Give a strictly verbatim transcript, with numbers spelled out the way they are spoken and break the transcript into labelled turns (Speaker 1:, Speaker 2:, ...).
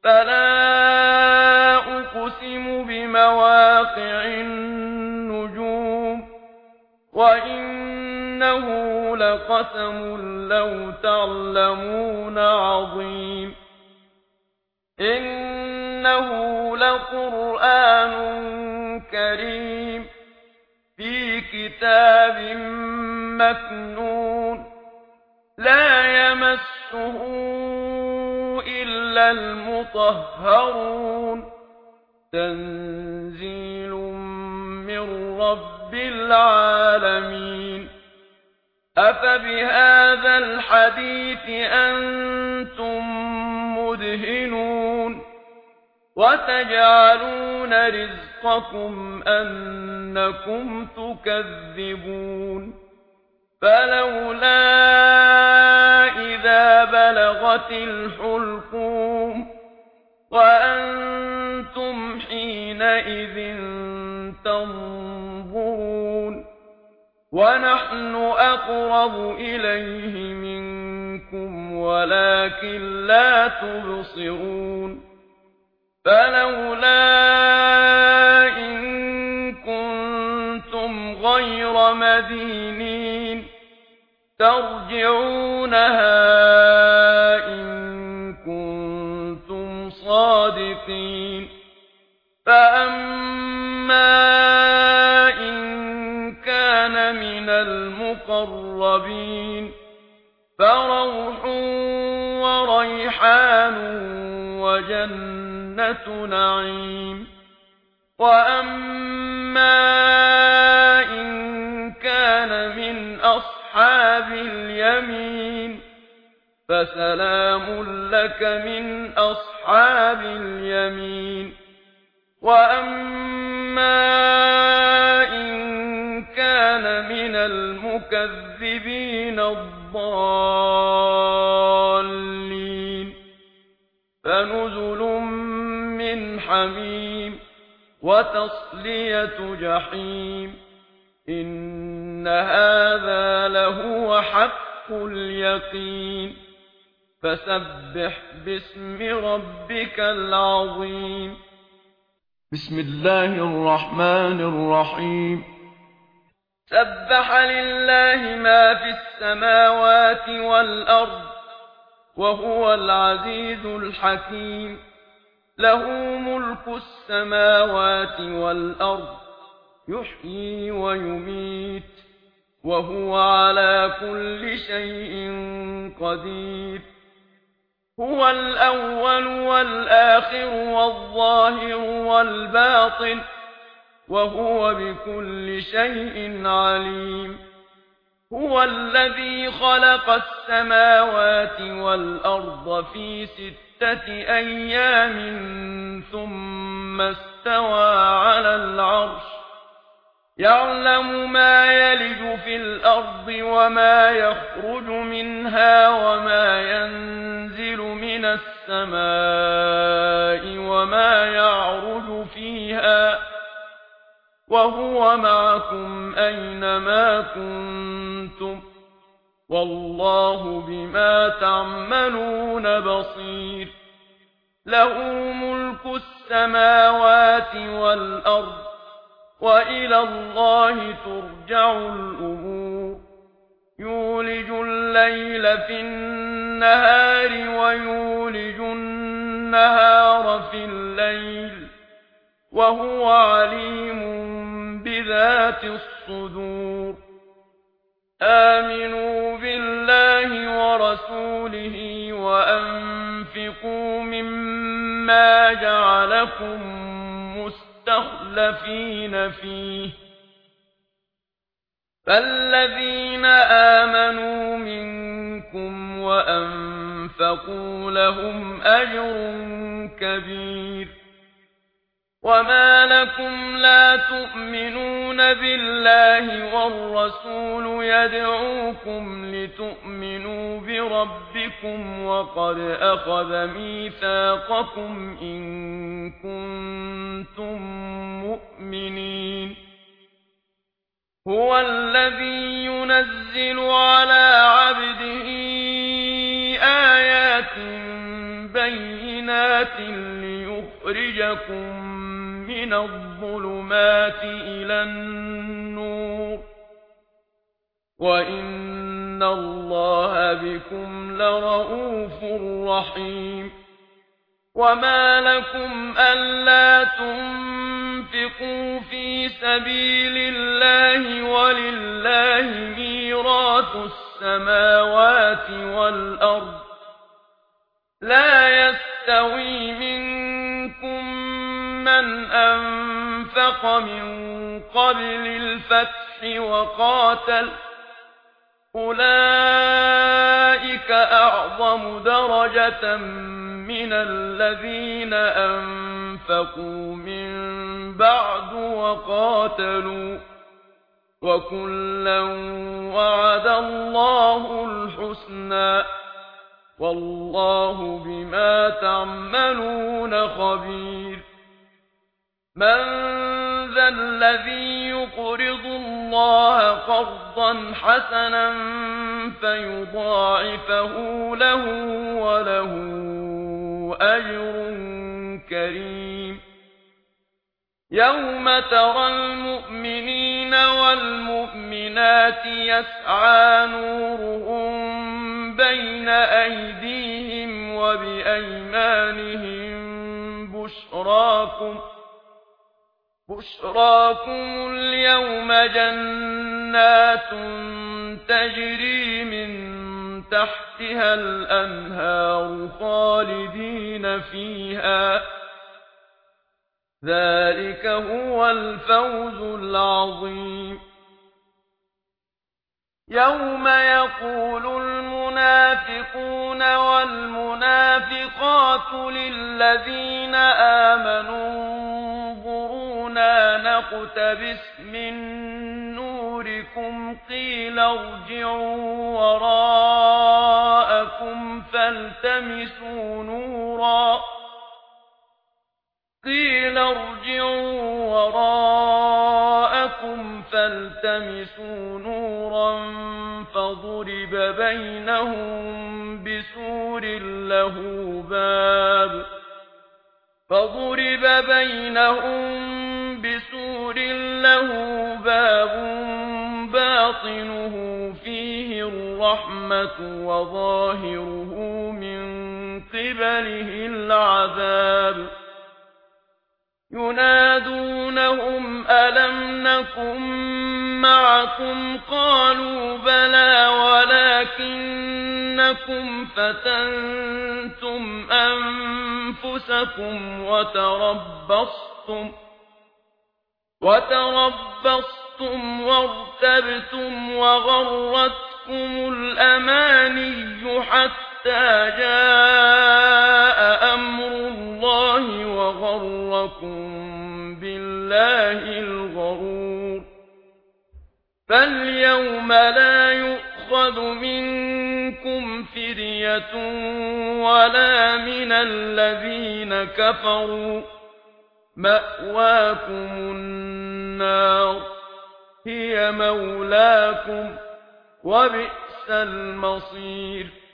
Speaker 1: فلا أقسم بمواقع النجوم وإنه لقسم لو تعلمون عظيم إنه لقرآن كريم في كتاب مكنون لا يمسه إلا المطهرون تنزيل من رب العالمين أفبهذا الحديث أنتم مدهنون وتجعلون رزقكم أنكم تكذبون فلولا إذا بلغت الحلقوم وأنتم حينئذ تنظرون ونحن أقرب إليه منكم ولكن لا تبصرون فلولا إن كنتم غير مدينين ترجعونها إن كنتم صادقين فأما إن كان من المقربين فروح وريحان وجنة نعيم وأما إن كان من أصحاب اليمين فسلام لك من أصحاب اليمين وأما إن كان من المكذبين الضالين فنزل من حميم وتصلية جحيم إن هذا لهو حق اليقين فسبح باسم ربك العظيم
Speaker 2: بسم الله الرحمن الرحيم
Speaker 1: سبح لله ما في السماوات والأرض وهو العزيز الحكيم له ملك السماوات والأرض يحيي ويميت وهو على كل شيء قدير هو الأول والآخر والظاهر والباطن وهو بكل شيء عليم هو الذي خلق السماوات والأرض في ستة أيام ثم استوى على العرش يعلم ما يلج في الأرض وما يخرج منها وما ينزل من السماء وما يعرج فيها وهو معكم أينما كنتم والله بما تعملون بصير له ملك السماوات والأرض وإلى الله ترجع الأمور يولج الليل في النهار ويولج النهار في الليل وهو عليم بذات الصدور آمنوا بالله ورسوله وأنفقوا مما جعلكم مستخلفين فيه فالذين آمنوا منكم وأنفقوا لهم أجر كبير وما لكم لا تؤمنون بالله والرسول يدعوكم لتؤمنوا بربكم وقد أخذ ميثاقكم إن كنتم مؤمنين هو الذي ينزل على عبده آيات بينات بينات ليخرجكم من الظلمات إلى النور وإن الله بكم لرءوف رحيم وما لكم ألا تنفقوا في سبيل الله ولله ميراث السماوات والأرض لا يستوي منكم من أنفق من قبل الفتح وقاتل أولئك أعظم درجة من الذين أنفقوا من بعد وقاتلوا وكلا وعد الله الحسنى والله بما تعملون خبير من ذا الذي يقرض الله قرضا حسنا فيضاعفه له وله أجر كريم يوم ترى المؤمنين والمؤمنات يسعى نورهم بين أيديهم وبأيمانهم بشراكم بشراكم اليوم جنات تجري من تحتها الأنهار خالدين فيها ذلك هو الفوز العظيم يوم يقول المنافقون والمنافقات للذين آمنوا انظرونا نقتبس من نوركم قيل ارجعوا وراءكم فالتمسوا نورا قيل ارجعوا وراءكم فالتمسوا نورا فضرب بينهم بسور له باب فضرب بينهم بسور له باب باطنه فيه الرحمة وظاهره من قبله العذاب ينادونهم ألم نكن معكم قالوا بلى ولكنكم فتنتم أنفسكم وتربصتم وتربصتم وارتبتم وغرتكم الأماني حتى جاء أمر الله وغركم بالله الغرور فاليوم لا يؤخذ منكم فدية ولا من الذين كفروا مأواكم النار هي مولاكم وبئس المصير